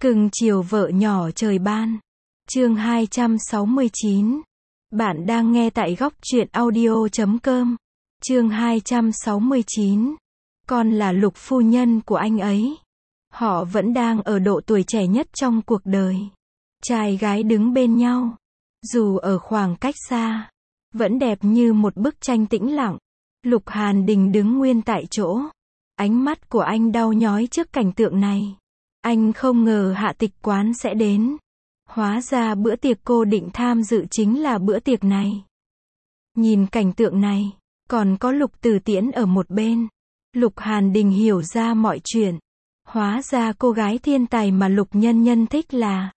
Cưng chiều vợ nhỏ trời ban. Chương 269. Bạn đang nghe tại góc truyện audio.com. Chương 269. Con là Lục phu nhân của anh ấy. Họ vẫn đang ở độ tuổi trẻ nhất trong cuộc đời. Trai gái đứng bên nhau. Dù ở khoảng cách xa, vẫn đẹp như một bức tranh tĩnh lặng. Lục Hàn Đình đứng nguyên tại chỗ. Ánh mắt của anh đau nhói trước cảnh tượng này. Anh không ngờ Hạ Tịch Quán sẽ đến. Hóa ra bữa tiệc cô định tham dự chính là bữa tiệc này. Nhìn cảnh tượng này, còn có Lục Tử Tiễn ở một bên. Lục Hàn Đình hiểu ra mọi chuyện. Hóa ra cô gái thiên tài mà Lục Nhân Nhân thích là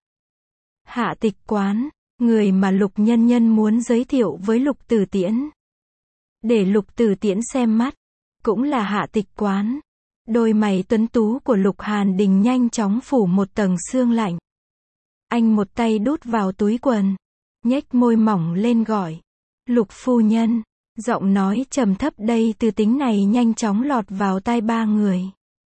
Hạ Tịch Quán, người mà Lục Nhân Nhân muốn giới thiệu với Lục Tử Tiễn. Để Lục Tử Tiễn xem mắt, cũng là Hạ Tịch Quán. Đôi mày tuấn tú của Lục Hàn Đình nhanh chóng phủ một tầng sương lạnh. Anh một tay đút vào túi quần, nhếch môi mỏng lên gọi. Lục phu nhân, giọng nói trầm thấp đầy từ tính này nhanh chóng lọt vào tai ba người.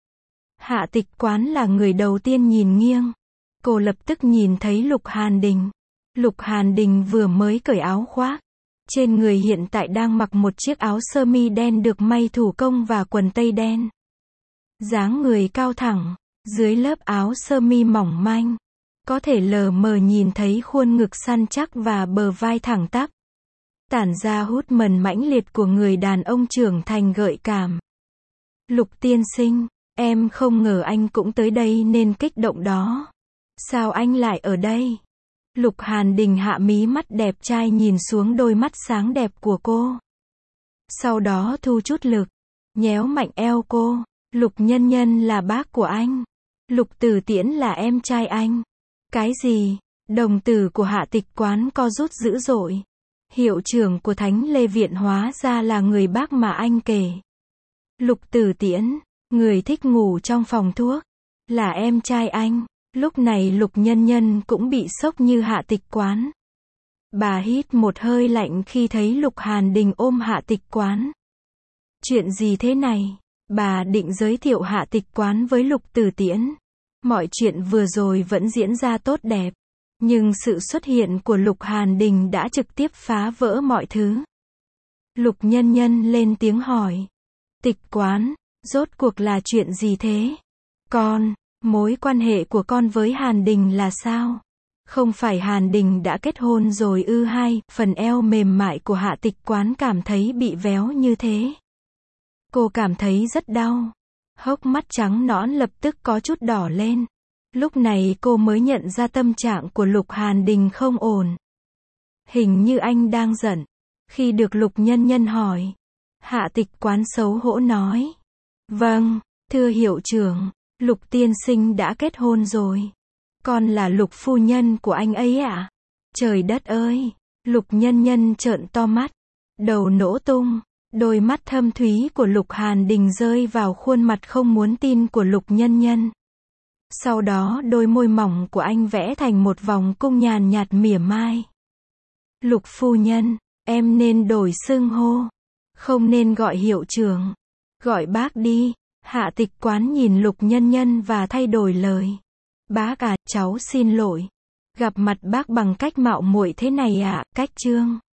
Hạ Tịch Quán là người đầu tiên nhìn nghiêng. Cô lập tức nhìn thấy Lục Hàn Đình. Lục Hàn Đình vừa mới cởi áo khoác. Trên người hiện tại đang mặc một chiếc áo sơ mi đen được may thủ công và quần tây đen. Dáng người cao thẳng, dưới lớp áo sơ mi mỏng manh, có thể lờ mờ nhìn thấy khuôn ngực săn chắc và bờ vai thẳng tắp. Tản ra hút mần mãnh liệt của người đàn ông trưởng thành gợi cảm. Lục tiên sinh, em không ngờ anh cũng tới đây nên kích động đó. Sao anh lại ở đây? Lục Hàn Đình hạ mí mắt đẹp trai nhìn xuống đôi mắt sáng đẹp của cô. Sau đó thu chút lực, nhéo mạnh eo cô. Lục Nhân Nhân là bác của anh. Lục Tử Tiễn là em trai anh. Cái gì? Đồng tử của Hạ Tịch Quán co rút dữ dội. Hiệu trưởng của Thánh Lê Viện hóa ra là người bác mà anh kể. Lục Tử Tiễn, người thích ngủ trong phòng thuốc, là em trai anh. Lúc này Lục Nhân Nhân cũng bị sốc như Hạ Tịch Quán. Bà hít một hơi lạnh khi thấy Lục Hàn Đình ôm Hạ Tịch Quán. Chuyện gì thế này? Bà định giới thiệu Hạ Tịch Quán với Lục Tử Tiễn. Mọi chuyện vừa rồi vẫn diễn ra tốt đẹp. Nhưng sự xuất hiện của Lục Hàn Đình đã trực tiếp phá vỡ mọi thứ. Lục Nhân Nhân lên tiếng hỏi. Tịch Quán, rốt cuộc là chuyện gì thế? Con, mối quan hệ của con với Hàn Đình là sao? Không phải Hàn Đình đã kết hôn rồi ư? Hai, phần eo mềm mại của Hạ Tịch Quán cảm thấy bị véo như thế. Cô cảm thấy rất đau. Hốc mắt trắng nõn lập tức có chút đỏ lên. Lúc này cô mới nhận ra tâm trạng của Lục Hàn Đình không ổn. Hình như anh đang giận. Khi được Lục Nhân Nhân hỏi, Hạ Tịch Quán xấu hổ nói. Vâng, thưa hiệu trưởng, Lục tiên sinh đã kết hôn rồi. Con là Lục phu nhân của anh ấy ạ? Trời đất ơi! Lục Nhân Nhân trợn to mắt. Đầu nổ tung. Đôi mắt thâm thúy của Lục Hàn Đình rơi vào khuôn mặt không muốn tin của Lục Nhân Nhân. Sau đó đôi môi mỏng của anh vẽ thành một vòng cung nhàn nhạt mỉa mai. Lục phu nhân, em nên đổi xưng hô. Không nên gọi hiệu trưởng. Gọi bác đi. Hạ Tịch Quán nhìn Lục Nhân Nhân và thay đổi lời. Bác à, cháu xin lỗi. Gặp mặt bác bằng cách mạo muội thế này ạ, cách Trương.